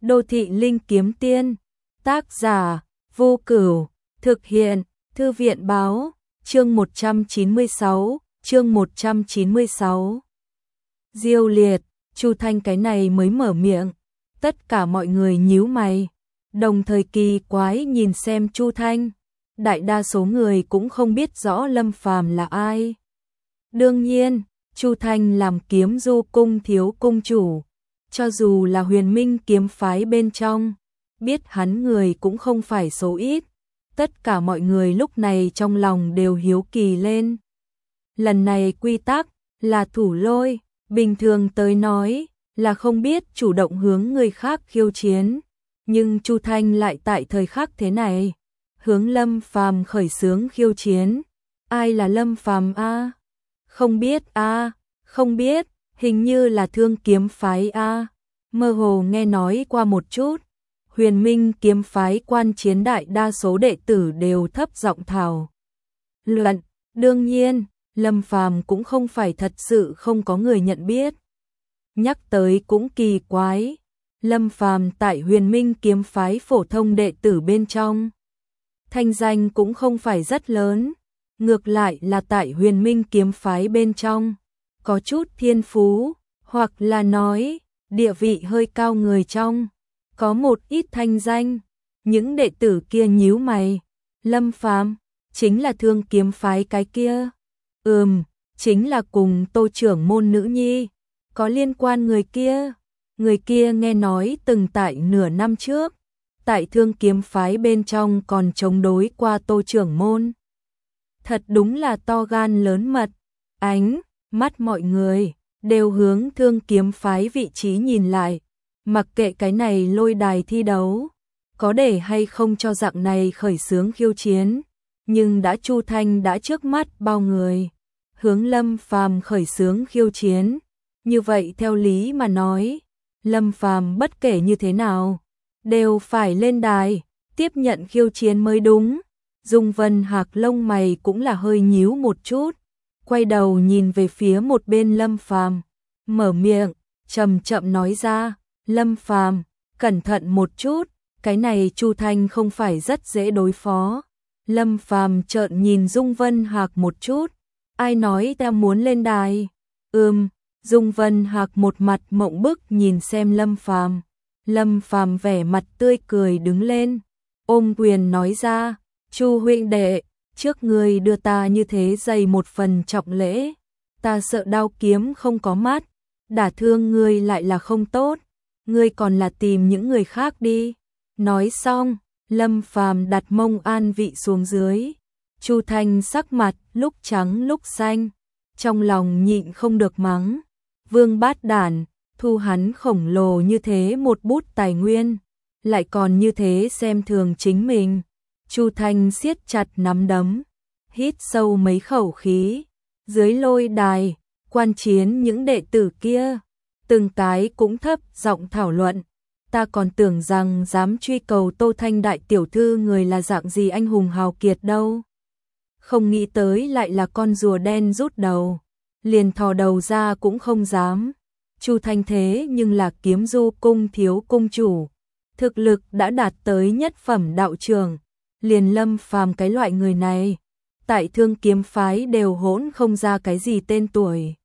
Đô thị linh kiếm tiên. Tác giả Vô Cửu. Thực hiện Thư viện báo. Chương 196. Chương 196. Diêu liệt. Chu Thanh cái này mới mở miệng. Tất cả mọi người nhíu mày, đồng thời kỳ quái nhìn xem Chu Thanh. Đại đa số người cũng không biết rõ Lâm Phàm là ai. Đương nhiên, Chu Thanh làm Kiếm Du cung thiếu cung chủ, cho dù là Huyền Minh kiếm phái bên trong, biết hắn người cũng không phải số ít. Tất cả mọi người lúc này trong lòng đều hiếu kỳ lên. Lần này quy tắc là thủ lôi, bình thường tới nói là không biết chủ động hướng người khác khiêu chiến, nhưng Chu Thanh lại tại thời khắc thế này hướng Lâm Phàm khởi xướng khiêu chiến. Ai là Lâm Phàm a? Không biết a, không biết, hình như là Thương kiếm phái a. Mơ hồ nghe nói qua một chút. Huyền Minh kiếm phái quan chiến đại đa số đệ tử đều thấp giọng thảo luận. Đương nhiên, Lâm Phàm cũng không phải thật sự không có người nhận biết. Nhắc tới cũng kỳ quái, Lâm Phàm tại Huyền Minh kiếm phái phổ thông đệ tử bên trong, thanh danh cũng không phải rất lớn, ngược lại là tại Huyền Minh kiếm phái bên trong có chút thiên phú, hoặc là nói địa vị hơi cao người trong có một ít thanh danh. Những đệ tử kia nhíu mày, Lâm Phàm chính là Thương kiếm phái cái kia? Chính là cùng Tô trưởng môn nữ nhi có liên quan người kia. Người kia nghe nói từng tại nửa năm trước tại Thương kiếm phái bên trong còn chống đối qua Tô trưởng môn. Thật đúng là to gan lớn mật. Ánh mắt mọi người đều hướng Thương kiếm phái vị trí nhìn lại, mặc kệ cái này lôi đài thi đấu có để hay không cho dạng này khởi xướng khiêu chiến, nhưng đã Chu Thanh đã trước mắt bao người hướng Lâm Phàm khởi xướng khiêu chiến, như vậy theo lý mà nói, Lâm Phàm bất kể như thế nào đều phải lên đài tiếp nhận khiêu chiến mới đúng. Dung Vân Hạc lông mày cũng là hơi nhíu một chút, quay đầu nhìn về phía một bên Lâm Phàm, mở miệng chậm chậm nói ra, Lâm Phàm, cẩn thận một chút, cái này Chu Thanh không phải rất dễ đối phó. Lâm Phàm trợn nhìn Dung Vân Hạc một chút, ai nói ta muốn lên đài? Dung Vân Hạc một mặt mộng bức nhìn xem Lâm Phàm. Lâm Phàm vẻ mặt tươi cười đứng lên, ôm quyền nói ra, Chu huynh đệ, trước ngươi đưa ta như thế dày một phần trọng lễ, ta sợ đao kiếm không có mắt, đả thương ngươi lại là không tốt, ngươi còn là tìm những người khác đi. Nói xong, Lâm Phàm đặt mông an vị xuống dưới. Chu Thanh sắc mặt lúc trắng lúc xanh, trong lòng nhịn không được mắng, Vương bát đản, thu hắn khổng lồ như thế một bút tài nguyên, lại còn như thế xem thường chính mình. Chu Thanh siết chặt nắm đấm, hít sâu mấy khẩu khí, dưới lôi đài, quan chiến những đệ tử kia, từng cái cũng thấp giọng thảo luận. Ta còn tưởng rằng dám truy cầu Tô Thanh đại tiểu thư người là dạng gì anh hùng hào kiệt đâu. Không nghĩ tới lại là con rùa đen rút đầu, liền thò đầu ra cũng không dám. Chu Thanh thế nhưng là Kiếm Du cung thiếu cung chủ, thực lực đã đạt tới nhất phẩm đạo trường, liền Lâm Phàm cái loại người này, tại Thương kiếm phái đều hỗn không ra cái gì tên tuổi.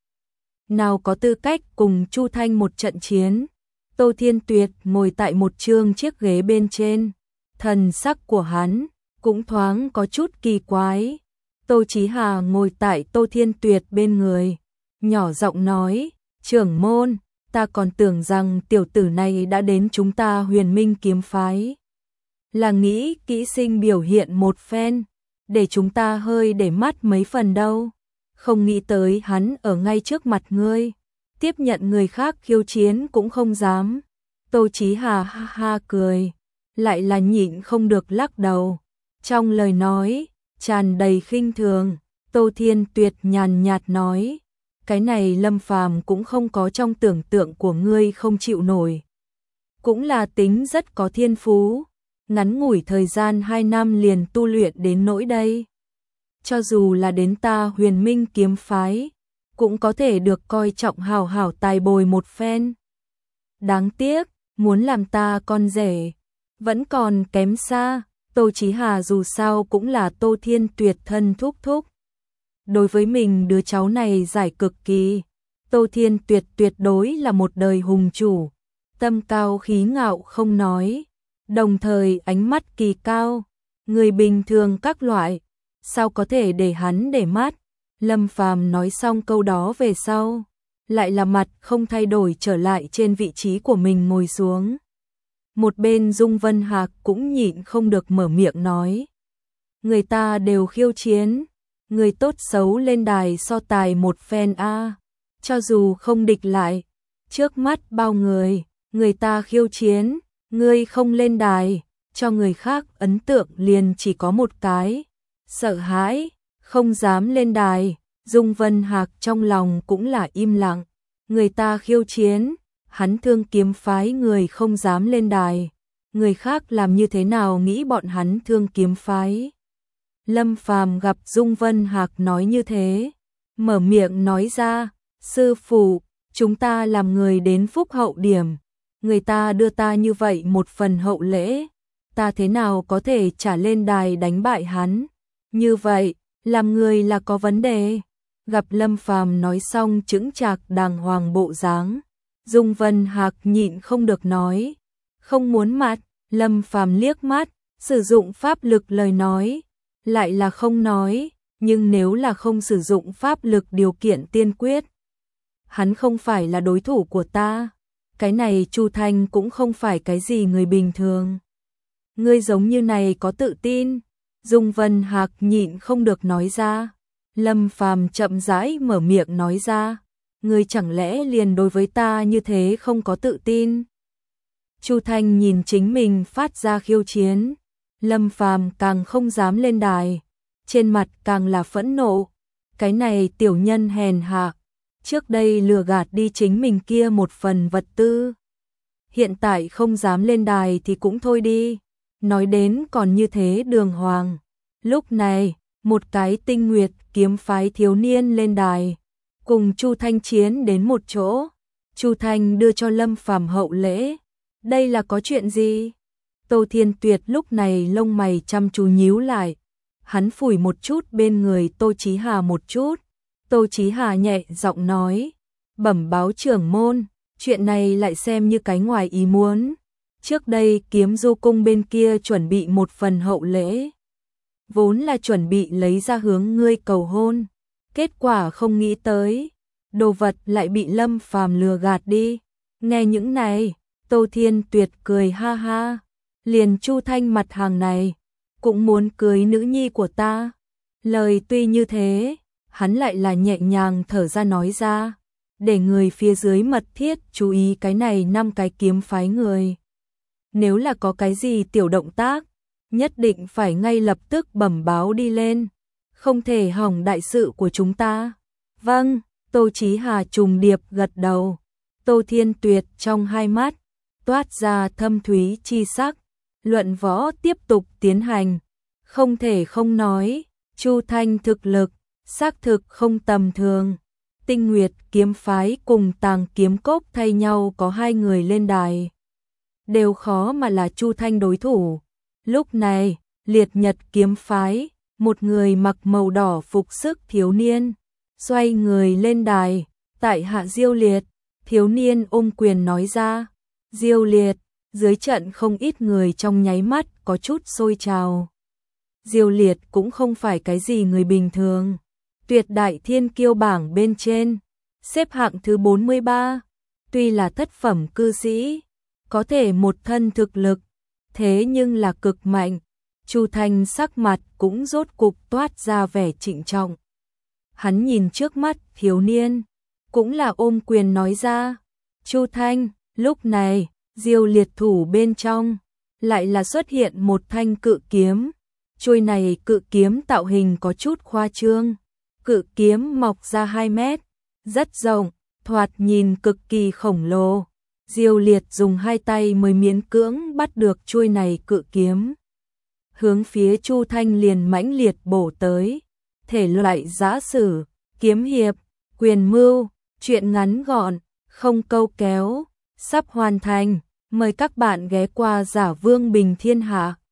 Nào có tư cách cùng Chu Thanh một trận chiến. Tô Thiên Tuyệt ngồi tại một chương chiếc ghế bên trên, thần sắc của hắn cũng thoáng có chút kỳ quái. Tô Chí Hà ngồi tại Tô Thiên Tuyệt bên người, nhỏ giọng nói, trưởng môn, ta còn tưởng rằng tiểu tử này đã đến chúng ta Huyền Minh kiếm phái, là nghĩ kỹ sinh biểu hiện một phen, để chúng ta hơi để mắt mấy phần đâu. Không nghĩ tới hắn ở ngay trước mặt ngươi, tiếp nhận người khác khiêu chiến cũng không dám. Tô Chí Hà ha ha cười, lại là nhịn không được lắc đầu. Trong lời nói tràn đầy khinh thường. Tô Thiên Tuyệt nhàn nhạt nói, cái này Lâm Phàm cũng không có trong tưởng tượng của ngươi không chịu nổi, cũng là tính rất có thiên phú, ngắn ngủi thời gian 2 năm liền tu luyện đến nỗi đây. Cho dù là đến ta Huyền Minh kiếm phái, cũng có thể được coi trọng hào hảo tài bồi một phen. Đáng tiếc, muốn làm ta con rể, vẫn còn kém xa. Tô Chí Hà dù sao cũng là Tô Thiên Tuyệt thân thúc thúc. Đối với mình đứa cháu này giải cực kỳ. Tô Thiên Tuyệt tuyệt đối là một đời hùng chủ, tâm cao khí ngạo không nói, đồng thời ánh mắt kỳ cao, người bình thường các loại, sao có thể để hắn để mắt. Lâm Phàm nói xong câu đó về sau, lại là mặt không thay đổi trở lại trên vị trí của mình ngồi xuống. Một bên Dung Vân Hạc cũng nhịn không được mở miệng nói. Người ta đều khiêu chiến, người tốt xấu lên đài so tài một phen a. Cho dù không địch lại, trước mắt bao người ta khiêu chiến, ngươi không lên đài, cho người khác ấn tượng liền chỉ có một cái, sợ hãi, không dám lên đài. Dung Vân Hạc trong lòng cũng là im lặng, người ta khiêu chiến, hắn Thương Kiếm phái người không dám lên đài, người khác làm như thế nào nghĩ bọn hắn Thương Kiếm phái. Lâm Phàm gặp Dung Vân Hạc nói như thế, mở miệng nói ra, sư phụ, chúng ta làm người đến phúc hậu điểm, người ta đưa ta như vậy một phần hậu lễ, ta thế nào có thể trả lên đài đánh bại hắn, như vậy, làm người là có vấn đề. Gặp Lâm Phàm nói xong chững chạc đàng hoàng bộ dáng, Dung Vân Hạc nhịn không được nói, không muốn mặt. Lâm Phàm liếc mắt, sử dụng pháp lực lời nói, lại là không nói, nhưng nếu là không sử dụng pháp lực điều kiện tiên quyết, hắn không phải là đối thủ của ta. Cái này Chu Thanh cũng không phải cái gì người bình thường. Ngươi giống như này có tự tin, Dung Vân Hạc nhịn không được nói ra. Lâm Phàm chậm rãi mở miệng nói ra, ngươi chẳng lẽ liền đối với ta như thế không có tự tin? Chu Thanh nhìn chính mình phát ra khiêu chiến, Lâm Phàm càng không dám lên đài, trên mặt càng là phẫn nộ, cái này tiểu nhân hèn hạ, trước đây lừa gạt đi chính mình kia một phần vật tư, hiện tại không dám lên đài thì cũng thôi đi, nói đến còn như thế đường hoàng. Lúc này, một cái Tinh Nguyệt kiếm phái thiếu niên lên đài, cùng Chu Thanh chiến đến một chỗ. Chu Thanh đưa cho Lâm Phàm hậu lễ. Đây là có chuyện gì? Tô Thiên Tuyệt lúc này lông mày chăm chú nhíu lại. Hắn phủi một chút bên người Tô Chí Hà một chút. Tô Chí Hà nhẹ giọng nói, bẩm báo trưởng môn, chuyện này lại xem như cái ngoài ý muốn. Trước đây Kiếm Du cung bên kia chuẩn bị một phần hậu lễ, vốn là chuẩn bị lấy ra hướng ngươi cầu hôn, kết quả không nghĩ tới, đồ vật lại bị Lâm Phàm lừa gạt đi. Nghe những này, Tô Thiên Tuyệt cười ha ha, liền Chu Thanh mặt hàng này, cũng muốn cưới nữ nhi của ta. Lời tuy như thế, hắn lại là nhẹ nhàng thở ra nói ra, để người phía dưới mật thiết chú ý cái này 5 cái kiếm phái người. Nếu là có cái gì tiểu động tác, nhất định phải ngay lập tức bẩm báo đi lên, không thể hỏng đại sự của chúng ta. Vâng, Tô Chí Hà trùng điệp gật đầu. Tô Thiên Tuyệt trong hai mắt toát ra thâm thúy chi sắc, luận võ tiếp tục tiến hành. Không thể không nói, Chu Thanh thực lực xác thực không tầm thường. Tinh Nguyệt kiếm phái cùng Tàng Kiếm Cốc thay nhau có 2 người lên đài, đều khó mà là Chu Thanh đối thủ. Lúc này, Liệt Nhật kiếm phái, một người mặc màu đỏ phục sức thiếu niên, xoay người lên đài, tại hạ Diêu Liệt. Thiếu niên ôm quyền nói ra, Diêu Liệt. Dưới trận không ít người trong nháy mắt có chút sôi trào. Diêu Liệt cũng không phải cái gì người bình thường, tuyệt đại thiên kiêu bảng bên trên, xếp hạng thứ 43, tuy là thất phẩm cư sĩ, có thể một thân thực lực, thế nhưng là cực mạnh. Chu Thanh sắc mặt cũng rốt cục toát ra vẻ trịnh trọng. Hắn nhìn trước mắt thiếu niên, cũng là ôm quyền nói ra, Chu Thanh. Lúc này, Diêu Liệt thủ bên trong, lại là xuất hiện một thanh cự kiếm. Chuôi này cự kiếm tạo hình có chút khoa trương, cự kiếm mọc ra 2 mét, rất rộng, thoạt nhìn cực kỳ khổng lồ. Diêu Liệt dùng 2 tay mới miễn cưỡng bắt được chuôi này cự kiếm. Hướng phía Chu Thanh liền mãnh liệt bổ tới. Thể loại giã sử, kiếm hiệp, quyền mưu, chuyện ngắn gọn, không câu kéo, sắp hoàn thành. Mời các bạn ghé qua Giả Vương Bình Thiên Hạ.